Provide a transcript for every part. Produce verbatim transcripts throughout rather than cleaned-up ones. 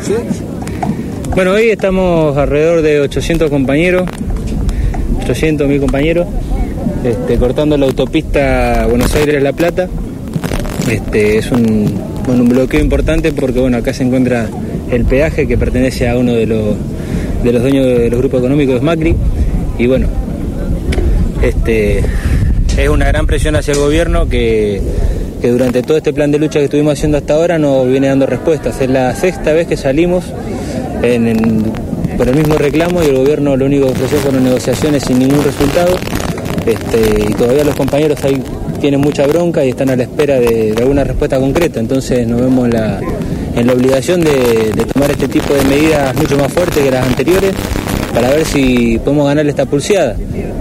¿Sí? Bueno, hoy estamos alrededor de ochocientos compañeros, ochocientos mil compañeros, este, cortando la autopista Buenos Aires-La Plata. Este, es un, bueno, un bloqueo importante porque bueno, acá se encuentra el peaje que pertenece a uno de los, de los dueños de los grupos económicos, Macri, y bueno, este, es una gran presión hacia el gobierno que, que durante todo este plan de lucha que estuvimos haciendo hasta ahora nos viene dando respuestas. Es la sexta vez que salimos en, en, por el mismo reclamo y el gobierno lo único que ofreció fueron negociaciones sin ningún resultado, este, y todavía los compañeros ahí tienen mucha bronca y están a la espera de, de alguna respuesta concreta. Entonces nos vemos en la, en la obligación de, de tomar este tipo de medidas mucho más fuertes que las anteriores para ver si podemos ganarle esta pulseada.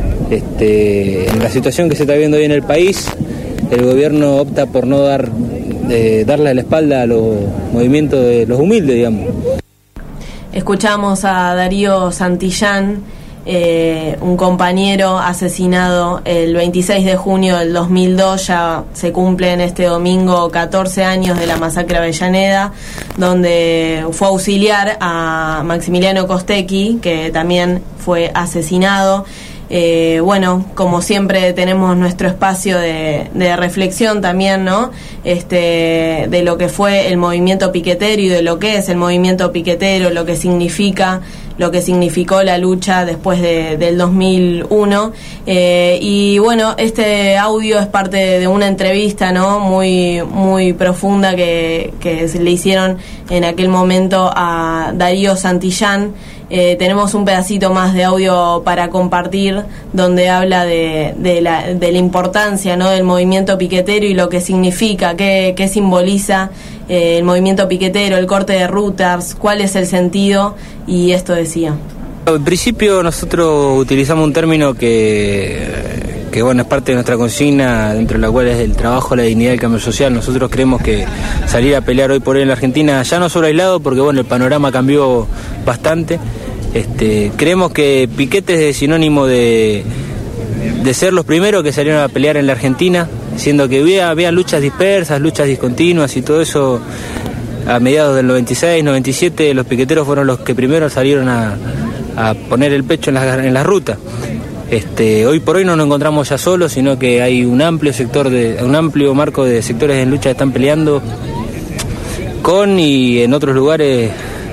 Este, en la situación que se está viendo hoy en el país, el gobierno opta por no dar eh, darle la espalda a los movimientos de los humildes, digamos. Escuchamos a Darío Santillán, eh, un compañero asesinado el veintiséis de junio del dos mil dos. Ya se cumplen este domingo catorce años de la masacre Avellaneda, donde fue auxiliar a Maximiliano Costecchi, que también fue asesinado. Eh, bueno, como siempre tenemos nuestro espacio de, de reflexión también, ¿no? Este, de lo que fue el movimiento piquetero y de lo que es el movimiento piquetero, lo que significa, lo que significó la lucha después de, del dos mil uno. Eh, y bueno, este audio es parte de, de una entrevista, ¿no? Muy, muy profunda que, que se le hicieron en aquel momento a Darío Santillán. Eh, tenemos un pedacito más de audio para compartir donde habla de, de, la, de la importancia, ¿no? del movimiento piquetero y lo que significa, qué, qué simboliza eh, el movimiento piquetero, el corte de rutas, cuál es el sentido, y esto decía. En principio nosotros utilizamos un término que, que bueno, es parte de nuestra consigna, dentro de la cual es el trabajo, la dignidad y el cambio social. Nosotros creemos que salir a pelear hoy por hoy en la Argentina ya no solo aislado, porque bueno, el panorama cambió bastante. Este, creemos que piquete es sinónimo de, de ser los primeros que salieron a pelear en la Argentina, siendo que había, había luchas dispersas, luchas discontinuas y todo eso. A mediados del noventa y seis, noventa y siete, los piqueteros fueron los que primero salieron a, a poner el pecho en la, en la ruta. Este, hoy por hoy no nos encontramos ya solos, sino que hay un amplio sector de, un amplio marco de sectores en lucha que están peleando con y en otros lugares,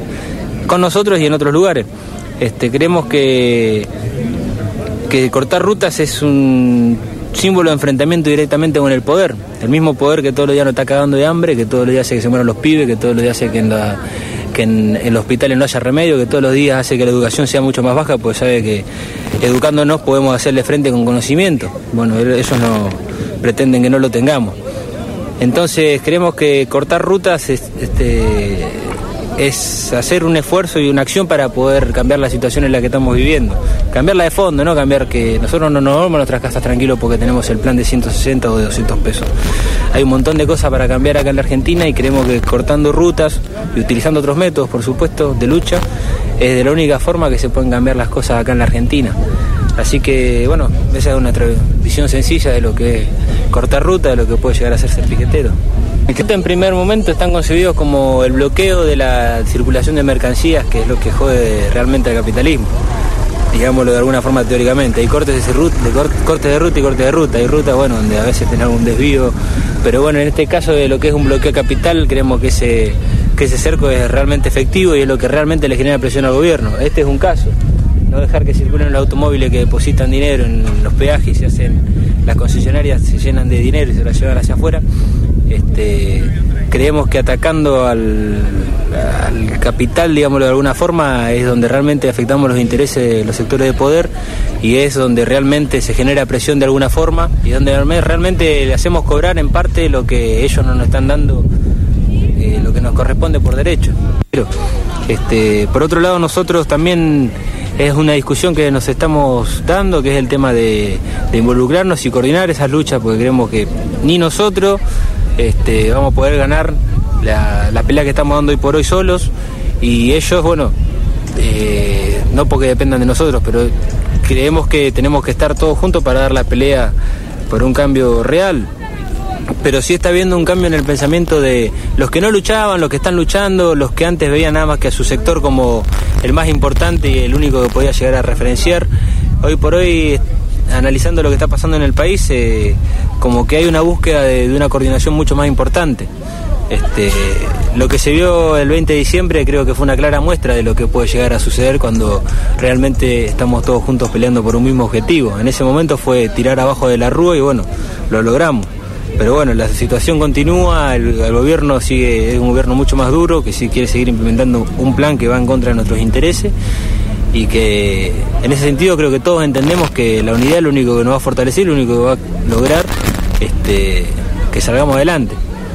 con nosotros y en otros lugares. Este, creemos que, que cortar rutas es un símbolo de enfrentamiento directamente con el poder, el mismo poder que todos los días nos está cagando de hambre, que todos los días hace que se mueran los pibes, que todos los días hace que en, la, que en, en los hospitales no haya remedio, que todos los días hace que la educación sea mucho más baja, pues sabe que educándonos podemos hacerle frente con conocimiento. Bueno, ellos no pretenden que no lo tengamos. Entonces creemos que cortar rutas es, este, es hacer un esfuerzo y una acción para poder cambiar la situación en la que estamos viviendo. Cambiarla de fondo, no cambiar que nosotros no nos vamos a nuestras casas tranquilos porque tenemos el plan de ciento sesenta o de doscientos pesos. Hay un montón de cosas para cambiar acá en la Argentina y creemos que cortando rutas y utilizando otros métodos, por supuesto, de lucha, es de la única forma que se pueden cambiar las cosas acá en la Argentina. Así que, bueno, esa es una visión sencilla de lo que es cortar ruta, de lo que puede llegar a ser ser piquetero. En primer momento están concebidos como el bloqueo de la circulación de mercancías, que es lo que jode realmente al capitalismo, digámoslo de alguna forma teóricamente. Hay cortes de, ruta, de cort, cortes de ruta y cortes de ruta. Hay rutas, bueno, donde a veces tienen algún desvío, pero bueno, en este caso de lo que es un bloqueo capital, creemos que ese, que ese cerco es realmente efectivo y es lo que realmente le genera presión al gobierno. Este es un caso. No dejar que circulen los automóviles que depositan dinero en los peajes y se hacen, las concesionarias se llenan de dinero y se las llevan hacia afuera. Este, creemos que atacando al, al capital, digámoslo de alguna forma, es donde realmente afectamos los intereses de los sectores de poder y es donde realmente se genera presión de alguna forma y donde realmente le hacemos cobrar en parte lo que ellos no nos están dando, eh, lo que nos corresponde por derecho. Pero, este, por otro lado, nosotros también es una discusión que nos estamos dando, que es el tema de, de involucrarnos y coordinar esas luchas, porque creemos que ni nosotros este, vamos a poder ganar la, la pelea que estamos dando hoy por hoy solos, y ellos, bueno, eh, no porque dependan de nosotros, pero creemos que tenemos que estar todos juntos para dar la pelea por un cambio real. pero sí está habiendo un cambio en el pensamiento de los que no luchaban, los que están luchando, los que antes veían nada más que a su sector como el más importante y el único que podía llegar a referenciar. Hoy por hoy, analizando lo que está pasando en el país, eh, como que hay una búsqueda de, de una coordinación mucho más importante. Este, lo que se vio el veinte de diciembre creo que fue una clara muestra de lo que puede llegar a suceder cuando realmente estamos todos juntos peleando por un mismo objetivo. En ese momento fue tirar abajo de la rúa y bueno, lo logramos. Pero bueno, la situación continúa, el, el gobierno sigue, es un gobierno mucho más duro, que sí quiere seguir implementando un plan que va en contra de nuestros intereses, y que en ese sentido creo que todos entendemos que la unidad es lo único que nos va a fortalecer, lo único que va a lograr este, que salgamos adelante.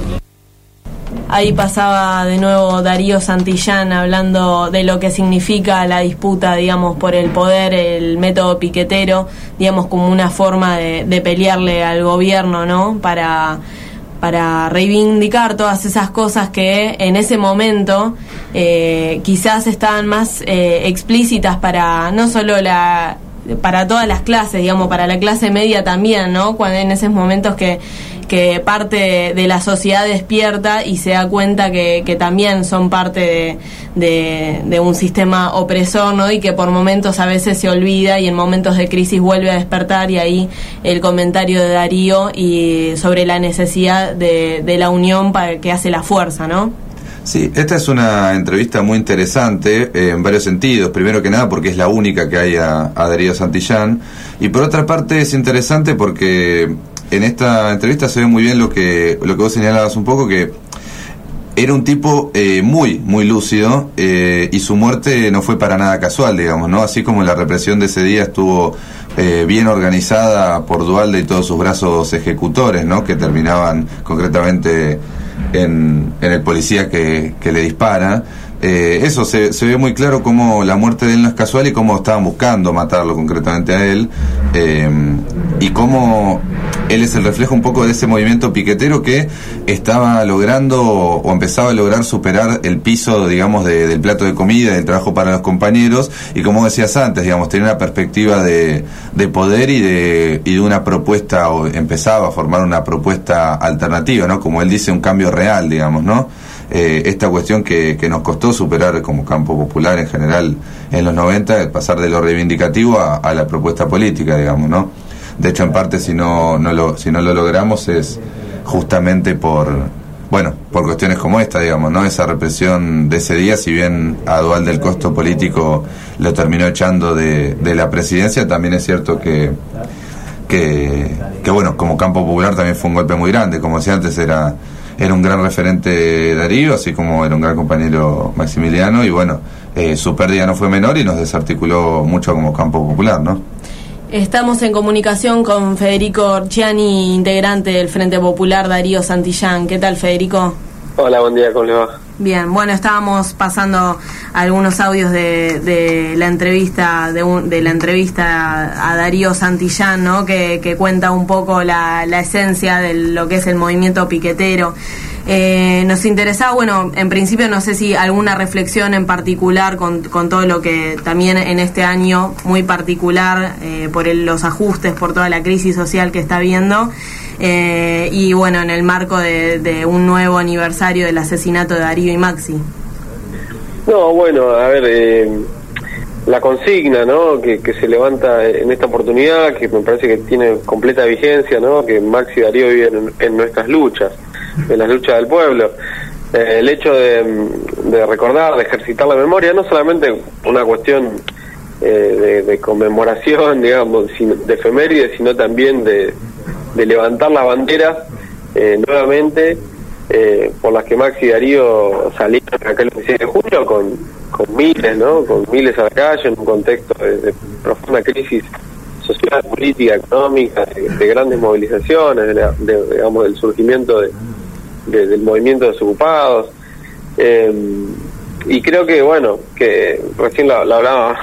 Ahí pasaba de nuevo Darío Santillán hablando de lo que significa la disputa, digamos, por el poder, el método piquetero, digamos, como una forma de, de pelearle al gobierno, ¿no? Para, para reivindicar todas esas cosas que en ese momento eh, quizás estaban más eh, explícitas para no solo la... para todas las clases, digamos, para la clase media también, ¿no? Cuando en esos momentos que, que parte de, de la sociedad despierta y se da cuenta que, que también son parte de, de, de un sistema opresor, ¿no? Y que por momentos a veces se olvida y en momentos de crisis vuelve a despertar, y ahí el comentario de Darío y sobre la necesidad de, de la unión para que hace la fuerza, ¿no? Sí, esta es una entrevista muy interesante eh, en varios sentidos. Primero que nada porque es la única que hay a, a Darío Santillán, y por otra parte es interesante porque en esta entrevista se ve muy bien lo que lo que vos señalabas un poco, que era un tipo eh, muy, muy lúcido, eh, y su muerte no fue para nada casual, digamos, ¿no? Así como la represión de ese día estuvo eh, bien organizada por Duhalde y todos sus brazos ejecutores, ¿no? Que terminaban concretamente en, en el policía que, que le dispara. Eh, eso se, se ve muy claro cómo la muerte de él no es casual y cómo estaban buscando matarlo concretamente a él, eh, y cómo él es el reflejo un poco de ese movimiento piquetero que estaba logrando o empezaba a lograr superar el piso, digamos, de, del plato de comida, del trabajo para los compañeros, y como decías antes, digamos, tenía una perspectiva de, de poder y de, y de una propuesta, o empezaba a formar una propuesta alternativa, ¿no? Como él dice, un cambio real, digamos, ¿no? Eh, esta cuestión que, que nos costó superar como campo popular en general en los noventa, pasar de lo reivindicativo a, a la propuesta política, digamos, ¿no? De hecho, en parte, si no, no lo, si no lo logramos es justamente por, bueno, por cuestiones como esta, digamos, ¿no? Esa represión de ese día, si bien a Duhalde del Costo político lo terminó echando de, de la presidencia, también es cierto que, que, que, bueno, como campo popular también fue un golpe muy grande. Como decía antes, era... Era un gran referente Darío, así como era un gran compañero Maximiliano, y bueno, eh, su pérdida no fue menor y nos desarticuló mucho como campo popular, ¿no? Estamos en comunicación con Federico Orchiani, integrante del Frente Popular Darío Santillán. ¿Qué tal, Federico? Hola, buen día, ¿cómo le va? Bien, bueno, estábamos pasando algunos audios de, de la entrevista de, un, de la entrevista a Darío Santillán, ¿no? Que, que cuenta un poco la, la esencia de lo que es el movimiento piquetero. Eh, nos interesaba, bueno, en principio no sé si alguna reflexión en particular con, con todo lo que también en este año muy particular eh, por el, los ajustes, por toda la crisis social que está habiendo. Eh, y bueno, en el marco de, de un nuevo aniversario del asesinato de Darío y Maxi. No, bueno, a ver, eh, la consigna, ¿no?, que, que se levanta en esta oportunidad, que me parece que tiene completa vigencia, ¿no?, que Maxi y Darío viven en, en nuestras luchas, en las luchas del pueblo. Eh, el hecho de, de recordar, de ejercitar la memoria, no solamente una cuestión eh, de, de conmemoración, digamos, sino, de efemérides, sino también de de levantar la bandera eh, nuevamente eh, por las que Maxi y Darío salieron acá el veintiséis de junio con, con miles, ¿no? Con miles a la calle en un contexto de, de profunda crisis social, política, económica, de, de grandes movilizaciones, de, la, de digamos del surgimiento de, de, del movimiento de desocupados. Eh, y creo que, bueno, que recién lo, lo hablaba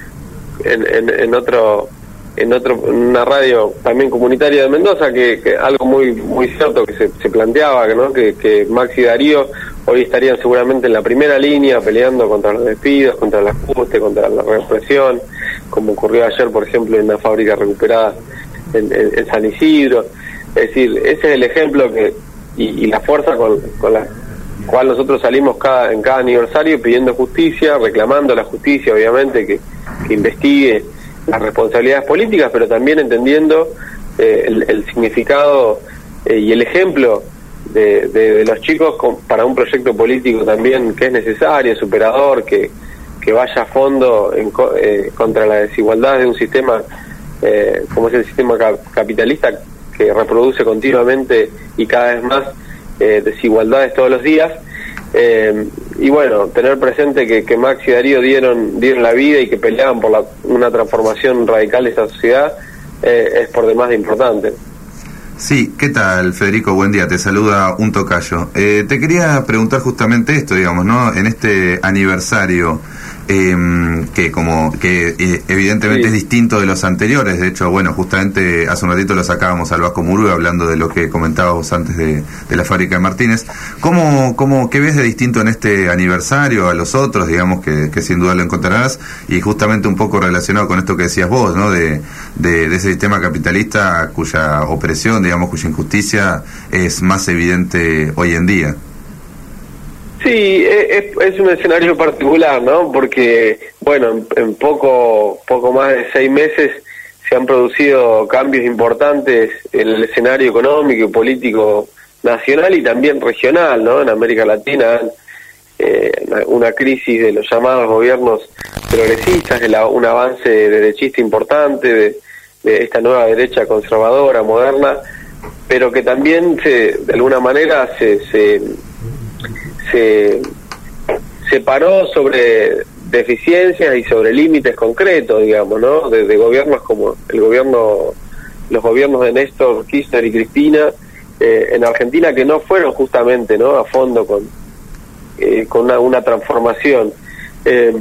en, en, en otro... en otro en una radio también comunitaria de Mendoza, que, que algo muy muy cierto que se, se planteaba, ¿no? que, que Maxi y Darío hoy estarían seguramente en la primera línea peleando contra los despidos, contra el ajuste, contra la represión, como ocurrió ayer, por ejemplo, en una fábrica recuperada en, en, en San Isidro. Es decir, ese es el ejemplo que y, y la fuerza con, con la cual nosotros salimos cada en cada aniversario pidiendo justicia, reclamando la justicia, obviamente, que, que investigue las responsabilidades políticas, pero también entendiendo eh, el, el significado eh, y el ejemplo de, de, de los chicos con, para un proyecto político también que es necesario, superador, que, que vaya a fondo en, eh, contra la desigualdad de un sistema eh, como es el sistema cap capitalista, que reproduce continuamente y cada vez más eh, desigualdades todos los días. Eh, y bueno, tener presente que, que Max y Darío dieron dieron la vida y que peleaban por la, una transformación radical de esta sociedad eh, es por demás de importante. Sí, ¿qué tal, Federico? Buen día, te saluda un tocayo. Eh, te quería preguntar justamente esto, digamos, ¿no? En este aniversario, eh, que como que eh, evidentemente sí. es distinto de los anteriores, de hecho, bueno, justamente hace un ratito lo sacábamos al Vasco Murúa hablando de lo que comentábamos antes de, de la fábrica de Martínez. ¿Cómo, cómo, qué ves de distinto en este aniversario a los otros, digamos, que, que sin duda lo encontrarás, y justamente un poco relacionado con esto que decías vos, ¿no? De, de, de ese sistema capitalista cuya opresión, digamos, cuya injusticia es más evidente hoy en día? Sí, es, es un escenario particular, ¿no? Porque, bueno, en, en poco poco más de seis meses se han producido cambios importantes en el escenario económico y político nacional y también regional, ¿no? En América Latina, eh, una crisis de los llamados gobiernos progresistas, de la, un avance derechista importante de, de esta nueva derecha conservadora, moderna, pero que también se, de alguna manera se, se se se paró sobre deficiencias y sobre límites concretos, digamos, ¿no? De, de gobiernos como el gobierno, los gobiernos de Néstor Kirchner y Cristina eh, en Argentina, que no fueron justamente, ¿no? A fondo con eh, con una, una transformación eh,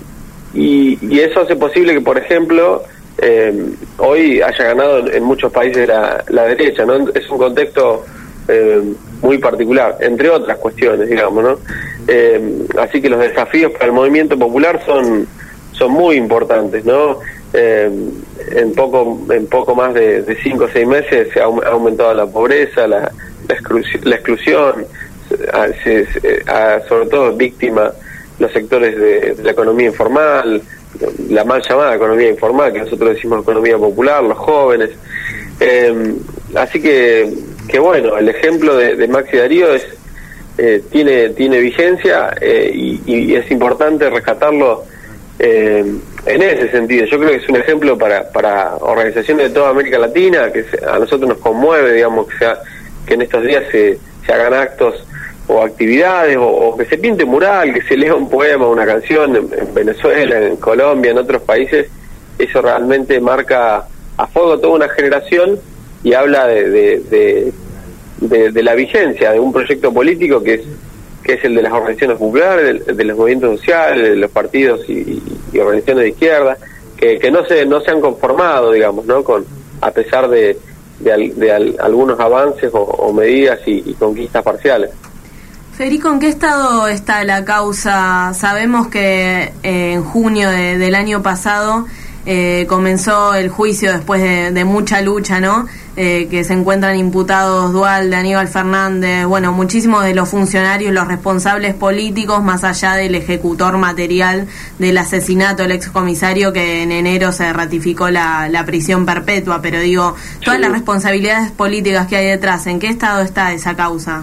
y, y eso hace posible que, por ejemplo, eh, hoy haya ganado en, en muchos países la, la derecha, ¿no? Es un contexto eh, muy particular, entre otras cuestiones, digamos, ¿no? Eh, así que los desafíos para el movimiento popular son son muy importantes, ¿no? Eh, en poco en poco más de, de cinco o seis meses se ha aumentado la pobreza, la, la, exclusión, la exclusión se, se, a, sobre todo víctima los sectores de, de la economía informal, la mal llamada economía informal, que nosotros decimos economía popular, los jóvenes. Eh, así que que bueno, el ejemplo de, de Max y Darío es, eh, tiene tiene vigencia eh, y, y es importante rescatarlo eh, en ese sentido. Yo creo que es un ejemplo para para organizaciones de toda América Latina, que se, a nosotros nos conmueve, digamos, que, sea, que en estos días se, se hagan actos o actividades, o, o que se pinte un mural, que se lea un poema, una canción en, en Venezuela, en Colombia, en otros países. Eso realmente marca a fuego toda una generación y habla de, de, de, de, de la vigencia de un proyecto político que es que es el de las organizaciones populares, de, de los movimientos sociales, de los partidos y, y organizaciones de izquierda, que, que no se no se han conformado, digamos, ¿no? Con a pesar de, de, al, de al, algunos avances o, o medidas y, y conquistas parciales. Federico, ¿en qué estado está la causa? Sabemos que eh, en junio de, del año pasado Eh, comenzó el juicio después de, de mucha lucha, ¿no? Eh, que se encuentran imputados Duhalde, Aníbal Fernández, bueno, muchísimos de los funcionarios, los responsables políticos, más allá del ejecutor material del asesinato del excomisario, que en enero se ratificó la, la prisión perpetua, pero digo, todas las responsabilidades políticas que hay detrás, ¿en qué estado está esa causa?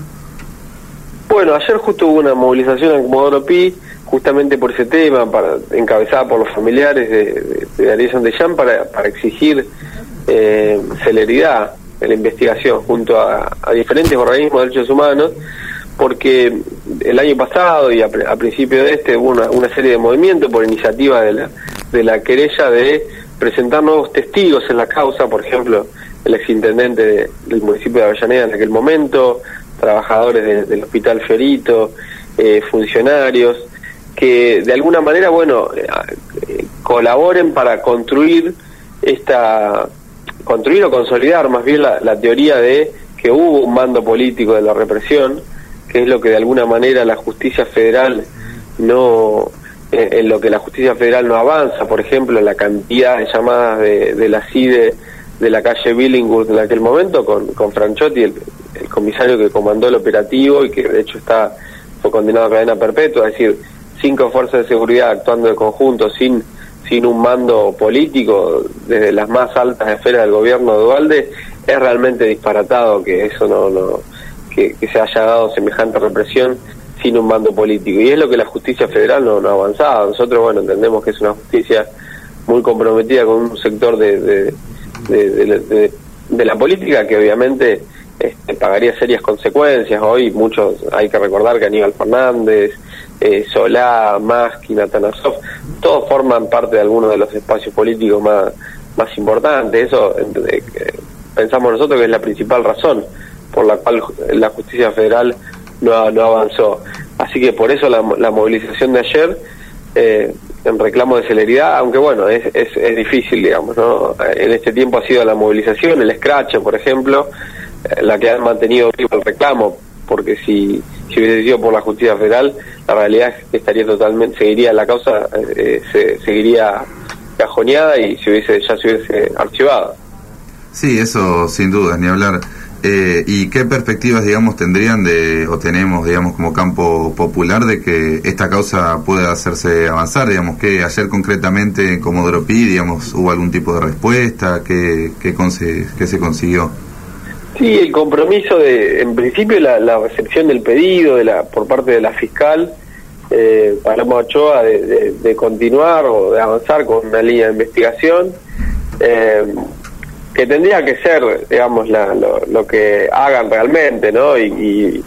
Bueno, ayer justo hubo una movilización en Comodoro Pi, justamente por ese tema, para, encabezada por los familiares de, de, de Darío Santillán, para, para exigir eh, celeridad en la investigación junto a, a diferentes organismos de derechos humanos, porque el año pasado y a, a principio de este hubo una, una serie de movimientos por iniciativa de la, de la querella de presentar nuevos testigos en la causa, por ejemplo, el exintendente de, del municipio de Avellaneda en aquel momento, trabajadores de, del Hospital Fiorito, eh, funcionarios, que de alguna manera, bueno, eh, colaboren para construir esta, construir o consolidar más bien la, la teoría de que hubo un mando político de la represión, que es lo que de alguna manera la justicia federal no, eh, en lo que la justicia federal no avanza, por ejemplo, la cantidad de llamadas de, de la C I D E de la calle Billinghurst en aquel momento, con, con Franchotti, el, el comisario que comandó el operativo y que de hecho está fue condenado a cadena perpetua, es decir, cinco fuerzas de seguridad actuando de conjunto sin sin un mando político desde las más altas esferas del gobierno de Duhalde, es realmente disparatado que eso no, no que, que se haya dado semejante represión sin un mando político, y es lo que la justicia federal no, no ha avanzado. Nosotros, bueno, entendemos que es una justicia muy comprometida con un sector de de, de, de, de, de la política que obviamente este, pagaría serias consecuencias. Hoy muchos, hay que recordar que Aníbal Fernández, eh, Solá, Maskin, Atanasov, todos forman parte de algunos de los espacios políticos más, más importantes. Eso eh, pensamos nosotros que es la principal razón por la cual la justicia federal no, no avanzó. Así que por eso la, la movilización de ayer, eh, en reclamo de celeridad, aunque bueno, es, es, es difícil, digamos, ¿no? En este tiempo ha sido la movilización, el escrache, por ejemplo, eh, la que ha mantenido vivo el reclamo, porque si, si hubiese sido por la justicia federal, la realidad es que estaría totalmente, seguiría la causa, eh, se, seguiría cajoneada y se hubiese, ya se hubiese archivado. Sí, eso sin duda, ni hablar. Eh, ¿Y qué perspectivas, digamos, tendrían de, o tenemos, digamos, como campo popular de que esta causa pueda hacerse avanzar? Digamos, que ayer concretamente en Comodoro Pi, digamos, hubo algún tipo de respuesta, ¿qué, qué, conse- qué se consiguió? Sí, el compromiso de, en principio, la, la recepción del pedido de la por parte de la fiscal, eh, Paloma Ochoa, de, de, de continuar o de avanzar con una línea de investigación, eh, que tendría que ser, digamos, la, lo, lo que hagan realmente, ¿no? Y, y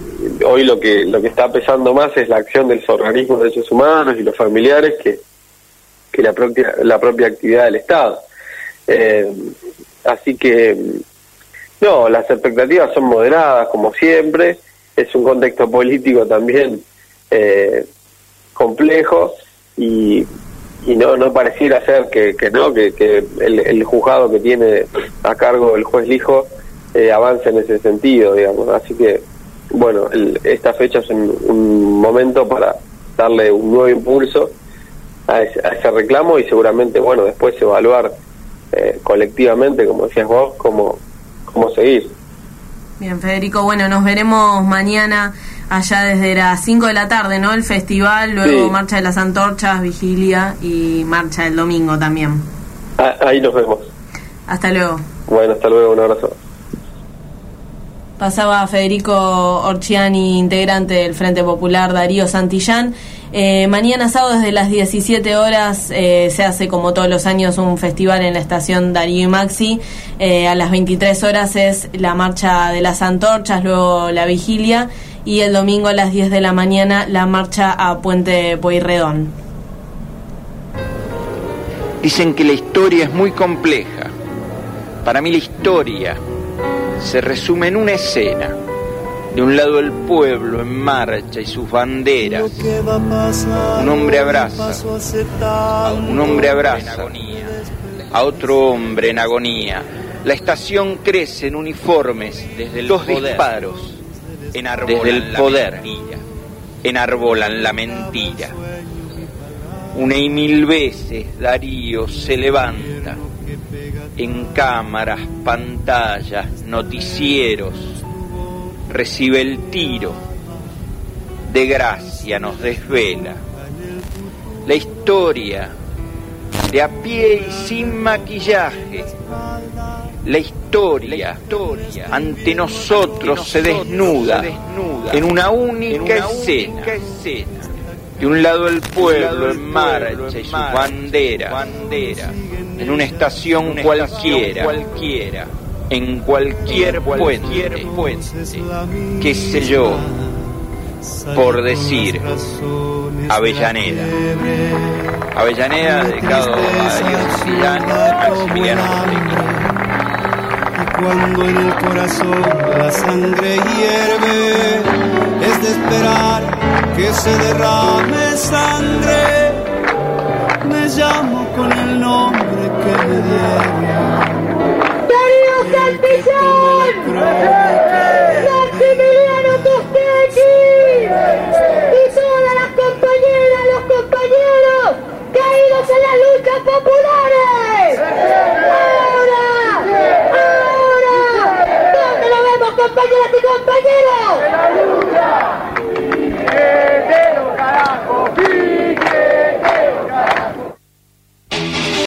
hoy lo que lo que está pesando más es la acción de los organismos de derechos humanos y los familiares que que la propia la propia actividad del Estado. Eh, así que no, las expectativas son moderadas, como siempre. Es un contexto político también eh, complejo y y no no pareciera ser que, que no que, que el, el juzgado que tiene a cargo el juez Lijo eh, avance en ese sentido, digamos. Así que bueno, el, esta fecha es un, un momento para darle un nuevo impulso a ese, a ese reclamo y seguramente, bueno, después evaluar eh, colectivamente, como decías vos, cómo, cómo seguir. Bien, Federico, bueno, nos veremos mañana allá desde las cinco de la tarde, ¿no? El festival, luego sí. Marcha de las Antorchas, vigilia y marcha el domingo también. Ah, ahí nos vemos. Hasta luego. Bueno, hasta luego, un abrazo. Pasaba Federico Orchiani, integrante del Frente Popular Darío Santillán. Eh, mañana sábado desde las diecisiete horas eh, se hace como todos los años un festival en la estación Darío y Maxi. Eh, a las veintitrés horas es la marcha de las Antorchas, luego la vigilia y el domingo a las diez de la mañana la marcha a Puente Pueyrredón. Dicen que la historia es muy compleja. Para mí la historia se resume en una escena. De un lado el pueblo en marcha y sus banderas. Un hombre abraza, un hombre abraza a otro hombre en agonía. La estación crece en uniformes desde los disparos, desde el poder, enarbolan la mentira. Una y mil veces Darío se levanta en cámaras, pantallas, noticieros. Recibe el tiro, de gracia nos desvela la historia de a pie y sin maquillaje. La historia ante nosotros se desnuda en una única escena. De un lado el pueblo en marcha y sus banderas, en una estación cualquiera, en cualquier puente, qué sé yo, por decir Avellaneda. Avellaneda, dedicado a Darío Santillán y Maximiliano Rodríguez. Y cuando en el corazón la sangre hierve, es de esperar que se derrame sangre. Me llamo con el nombre que me dieron. ¡Darío Santillán!